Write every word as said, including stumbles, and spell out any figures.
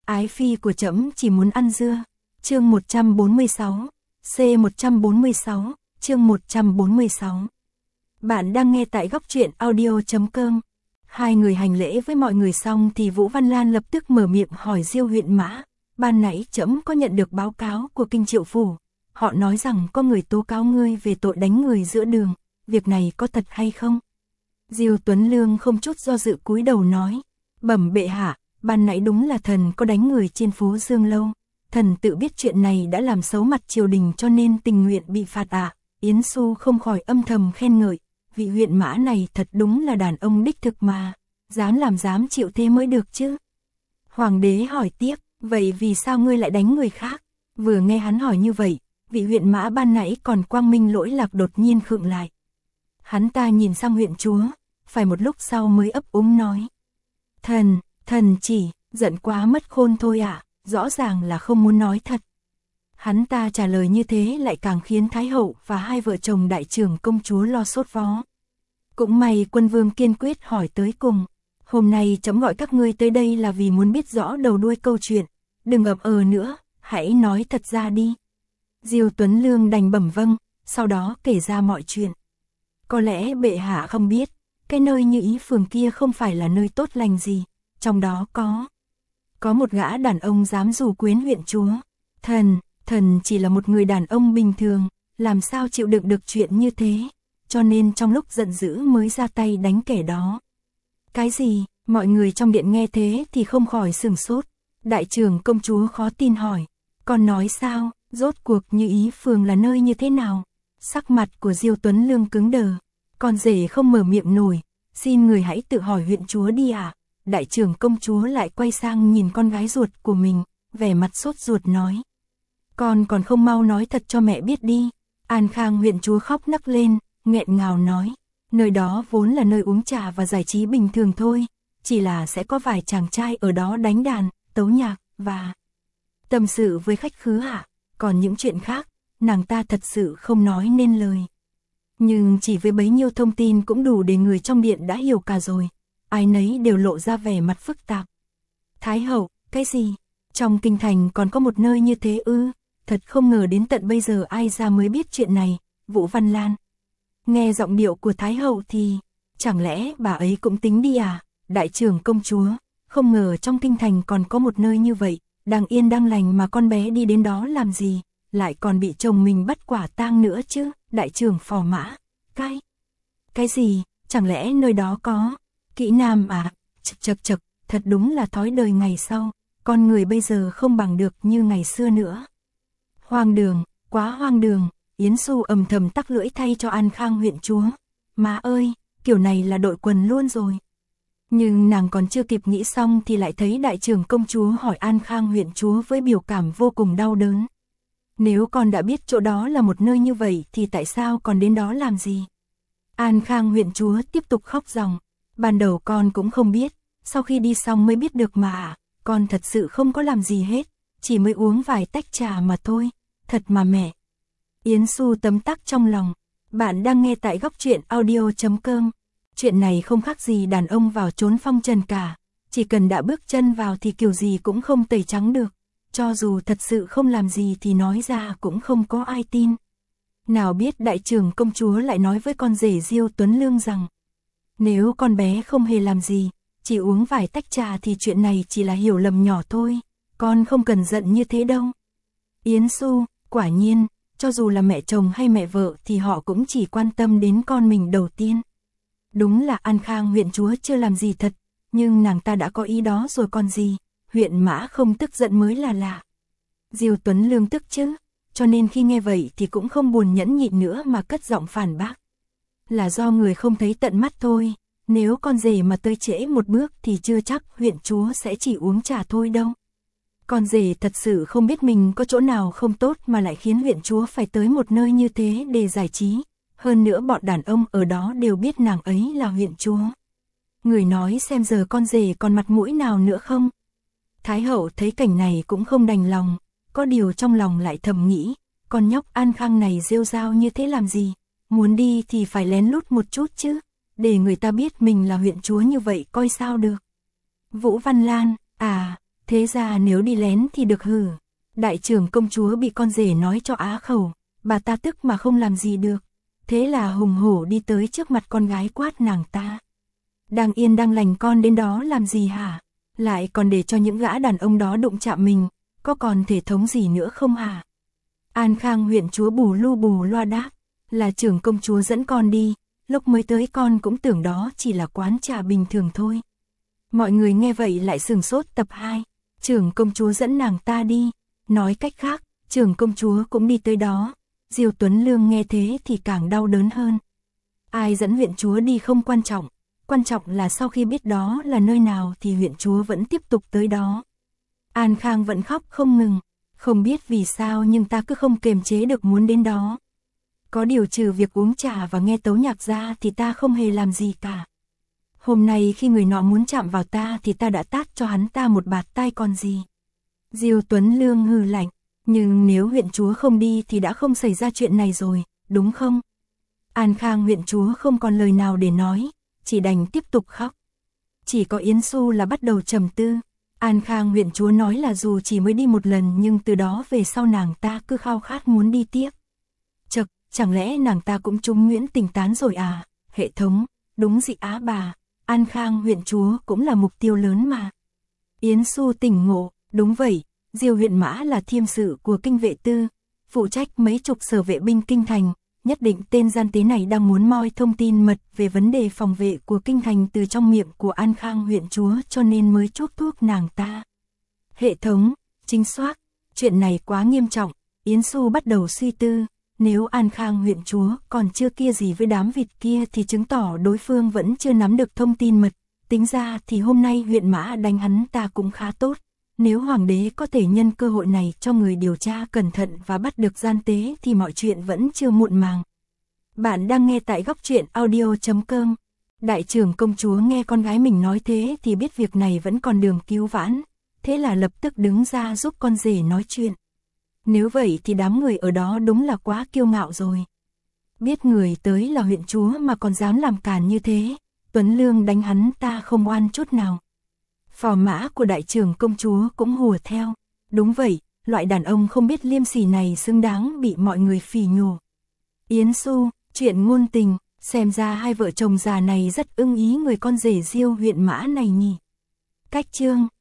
Ái phi của trẫm chỉ muốn ăn dưa. Chương một trăm bốn mươi sáu, C một trăm bốn mươi sáu, chương một trăm bốn mươi sáu. Bạn đang nghe tại góc truyện audio chấm com. Hai người hành lễ với mọi người xong thì Vũ Văn Lan lập tức mở miệng hỏi Diêu huyện Mã, ban nãy trẫm có nhận được báo cáo của Kinh Triệu phủ, họ nói rằng có người tố cáo ngươi về tội đánh người giữa đường, việc này có thật hay không? Diêu Tuấn Lương không chút do dự cúi đầu nói, bẩm bệ hạ, ban nãy đúng là thần có đánh người trên phố Dương Lâu, thần tự biết chuyện này đã làm xấu mặt triều đình cho nên tình nguyện bị phạt ạ. À. Yến Xu không khỏi âm thầm khen ngợi, vị huyện Mã này thật đúng là đàn ông đích thực mà, dám làm dám chịu thế mới được chứ. Hoàng đế hỏi tiếp, vậy vì sao ngươi lại đánh người khác? Vừa nghe hắn hỏi như vậy, vị huyện Mã ban nãy còn quang minh lỗi lạc đột nhiên khựng lại. Hắn ta nhìn sang huyện chúa, phải một lúc sau mới ấp úng nói. Thần, thần chỉ, giận quá mất khôn thôi ạ, à, rõ ràng là không muốn nói thật. Hắn ta trả lời như thế lại càng khiến Thái hậu và hai vợ chồng đại trưởng công chúa lo sốt vó. Cũng may Quân Vương kiên quyết hỏi tới cùng, hôm nay trẫm gọi các ngươi tới đây là vì muốn biết rõ đầu đuôi câu chuyện, đừng ậm ờ nữa, hãy nói thật ra đi. Diêu Tuấn Lương đành bẩm vâng, sau đó kể ra mọi chuyện. Có lẽ bệ hạ không biết, cái nơi Như Ý phường kia không phải là nơi tốt lành gì, trong đó có có một gã đàn ông dám rủ quyến huyện chúa. Thần, thần chỉ là một người đàn ông bình thường, làm sao chịu đựng được chuyện như thế, cho nên trong lúc giận dữ mới ra tay đánh kẻ đó. Cái gì? Mọi người trong điện nghe thế thì không khỏi sửng sốt. Đại trưởng công chúa khó tin hỏi, con nói sao, rốt cuộc Như Ý phường là nơi như thế nào? Sắc mặt của Diêu Tuấn Lương cứng đờ, con rể không mở miệng nổi, xin người hãy tự hỏi huyện chúa đi ạ. À? Đại trưởng công chúa lại quay sang nhìn con gái ruột của mình, vẻ mặt sốt ruột nói. Con còn không mau nói thật cho mẹ biết đi. An Khang huyện chúa khóc nấc lên, nghẹn ngào nói, nơi đó vốn là nơi uống trà và giải trí bình thường thôi, chỉ là sẽ có vài chàng trai ở đó đánh đàn, tấu nhạc, và tâm sự với khách khứa ạ. À? Còn những chuyện khác, nàng ta thật sự không nói nên lời. Nhưng chỉ với bấy nhiêu thông tin cũng đủ để người trong điện đã hiểu cả rồi, ai nấy đều lộ ra vẻ mặt phức tạp. Thái hậu, cái gì? Trong kinh thành còn có một nơi như thế ư? Thật không ngờ đến tận bây giờ ai ra mới biết chuyện này. Vũ Văn Lan nghe giọng điệu của Thái hậu thì, chẳng lẽ bà ấy cũng tính đi à? Đại trưởng công chúa, không ngờ trong kinh thành còn có một nơi như vậy, đang yên đang lành mà con bé đi đến đó làm gì, lại còn bị chồng mình bắt quả tang nữa chứ. Đại trưởng Phò Mã, cái cái gì? Chẳng lẽ nơi đó có kỹ nam à? Chật chật chật, thật đúng là thói đời ngày sau, con người bây giờ không bằng được như ngày xưa nữa. Hoang đường, quá hoang đường. Yến Xu ầm thầm tắc lưỡi thay cho An Khang huyện chúa. Má ơi, kiểu này là đội quần luôn rồi. Nhưng nàng còn chưa kịp nghĩ xong thì lại thấy đại trưởng công chúa hỏi An Khang huyện chúa với biểu cảm vô cùng đau đớn. Nếu con đã biết chỗ đó là một nơi như vậy thì tại sao còn đến đó làm gì? An Khang huyện chúa tiếp tục khóc ròng. Ban đầu con cũng không biết, sau khi đi xong mới biết được mà, con thật sự không có làm gì hết, chỉ mới uống vài tách trà mà thôi, thật mà mẹ. Yến Xu tấm tắc trong lòng, bạn đang nghe tại góc truyện audio chấm com. Chuyện này không khác gì đàn ông vào trốn phong trần cả, chỉ cần đã bước chân vào thì kiểu gì cũng không tẩy trắng được, cho dù thật sự không làm gì thì nói ra cũng không có ai tin. Nào biết đại trưởng công chúa lại nói với con rể Diêu Tuấn Lương rằng, nếu con bé không hề làm gì, chỉ uống vài tách trà thì chuyện này chỉ là hiểu lầm nhỏ thôi, con không cần giận như thế đâu. Yến Xu, quả nhiên, cho dù là mẹ chồng hay mẹ vợ thì họ cũng chỉ quan tâm đến con mình đầu tiên. Đúng là An Khang huyện chúa chưa làm gì thật, nhưng nàng ta đã có ý đó rồi còn gì, huyện Mã không tức giận mới là lạ. Diêu Tuấn Lương tức chứ, cho nên khi nghe vậy thì cũng không buồn nhẫn nhịn nữa mà cất giọng phản bác. Là do người không thấy tận mắt thôi, nếu con rể mà tới trễ một bước thì chưa chắc huyện chúa sẽ chỉ uống trà thôi đâu. Con rể thật sự không biết mình có chỗ nào không tốt mà lại khiến huyện chúa phải tới một nơi như thế để giải trí. Hơn nữa bọn đàn ông ở đó đều biết nàng ấy là huyện chúa. Người nói xem giờ con rể còn mặt mũi nào nữa không? Thái hậu thấy cảnh này cũng không đành lòng, có điều trong lòng lại thầm nghĩ, con nhóc An Khang này rêu rao như thế làm gì? Muốn đi thì phải lén lút một chút chứ, để người ta biết mình là huyện chúa như vậy coi sao được. Vũ Văn Lan, à, Thế ra nếu đi lén thì được hử. Đại trưởng công chúa bị con rể nói cho á khẩu, bà ta tức mà không làm gì được. Thế là hùng hổ đi tới trước mặt con gái quát nàng ta. Đang yên đang lành con đến đó làm gì hả? Lại còn để cho những gã đàn ông đó đụng chạm mình, có còn thể thống gì nữa không hả? An Khang huyện chúa bù lu bù loa đáp, là trưởng công chúa dẫn con đi, lúc mới tới con cũng tưởng đó chỉ là quán trà bình thường thôi. Mọi người nghe vậy lại sửng sốt. Tập hai, trưởng công chúa dẫn nàng ta đi, nói cách khác, trưởng công chúa cũng đi tới đó. Diêu Tuấn Lương nghe thế thì càng đau đớn hơn. Ai dẫn huyện chúa đi không quan trọng, quan trọng là sau khi biết đó là nơi nào thì huyện chúa vẫn tiếp tục tới đó. An Khang vẫn khóc không ngừng, không biết vì sao nhưng ta cứ không kềm chế được muốn đến đó. Có điều trừ việc uống trà và nghe tấu nhạc ra thì ta không hề làm gì cả. Hôm nay khi người nọ muốn chạm vào ta thì ta đã tát cho hắn ta một bạt tai còn gì. Diêu Tuấn Lương hừ lạnh, nhưng nếu huyện chúa không đi thì đã không xảy ra chuyện này rồi, đúng không? An Khang huyện chúa không còn lời nào để nói, chỉ đành tiếp tục khóc. Chỉ có Yến Xu là bắt đầu trầm tư. An Khang huyện chúa nói là dù chỉ mới đi một lần nhưng từ đó về sau nàng ta cứ khao khát muốn đi tiếp. Chật, chẳng lẽ nàng ta cũng trúng Nguyễn Tình tán rồi à? Hệ thống, đúng dị á bà, An Khang huyện chúa cũng là mục tiêu lớn mà. Yến Xu tỉnh ngộ, đúng vậy, Diêu huyện mã là thiêm sự của kinh vệ tư, phụ trách mấy chục sở vệ binh kinh thành. Nhất định tên gian tế này đang muốn moi thông tin mật về vấn đề phòng vệ của kinh thành từ trong miệng của An Khang huyện chúa cho nên mới chuốc thuốc nàng ta. Hệ thống, chính xác, chuyện này quá nghiêm trọng. Yến Xu bắt đầu suy tư, nếu An Khang huyện chúa còn chưa kia gì với đám vịt kia thì chứng tỏ đối phương vẫn chưa nắm được thông tin mật. Tính ra thì hôm nay huyện mã đánh hắn ta cũng khá tốt. Nếu hoàng đế có thể nhân cơ hội này cho người điều tra cẩn thận và bắt được gian tế thì mọi chuyện vẫn chưa muộn màng. Bạn đang nghe tại góc truyện audio chấm com. Đại trưởng công chúa nghe con gái mình nói thế thì biết việc này vẫn còn đường cứu vãn, thế là lập tức đứng ra giúp con rể nói chuyện. Nếu vậy thì đám người ở đó đúng là quá kiêu ngạo rồi. Biết người tới là huyện chúa mà còn dám làm càn như thế, Tuấn Lương đánh hắn ta không oan chút nào. Phò mã của đại trưởng công chúa cũng hùa theo. Đúng vậy, loại đàn ông không biết liêm sỉ này xứng đáng bị mọi người phỉ nhổ. Yến Xu, chuyện ngôn tình, xem ra hai vợ chồng già này rất ưng ý người con rể Diêu huyện mã này nhỉ. Cách chương